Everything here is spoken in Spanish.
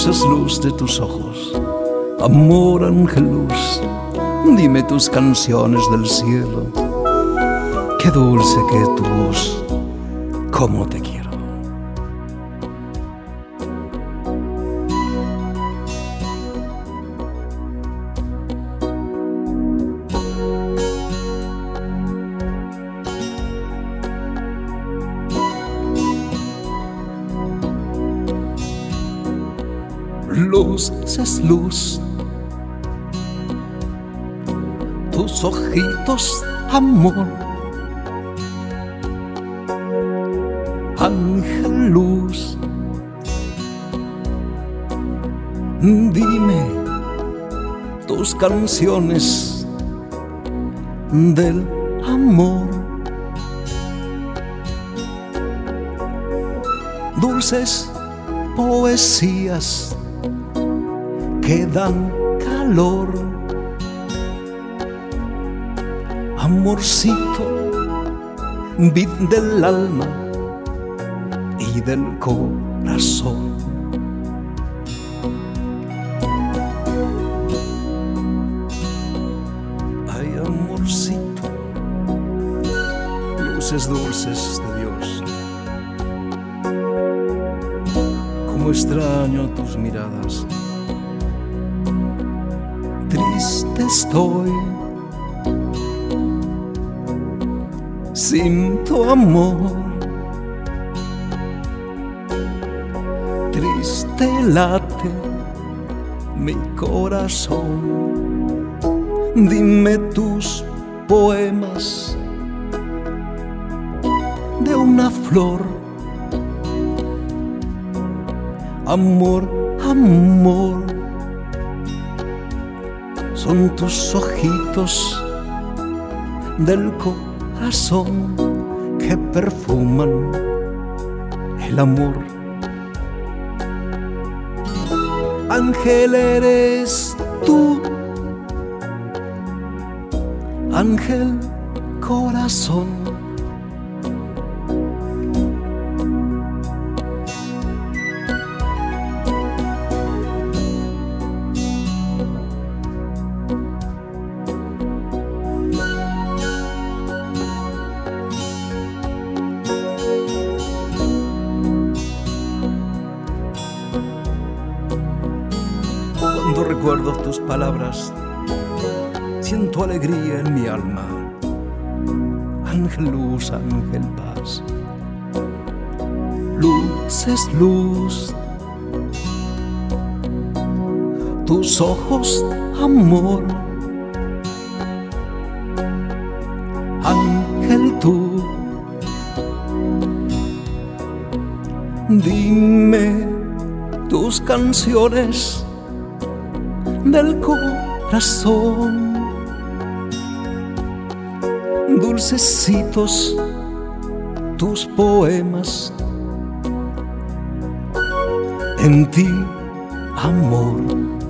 dulces luz de tus ojos, amor ángel luz, dime tus canciones del cielo, qué dulce que es tu voz, cómo te quiero. Luz es luz, tus ojitos amor, ángel luz, dime tus canciones del amor, dulces poesías que dan calor, amorcito, vid del alma y del corazón. Ay, amorcito, luces dulces de Dios, cómo extraño tus miradas. Triste estoy sin tu amor, triste late mi corazón. Dime tus poemas de una flor, amor, amor. Son tus ojitos del corazón que perfuman el amor. Ángel eres tú, ángel corazón. Cuando recuerdo tus palabras, siento alegría en mi alma. Ángel luz, ángel paz. Luz es luz, tus ojos amor. Ángel tú, dime tus canciones del corazón, dulcecitos tus poemas, en ti amor.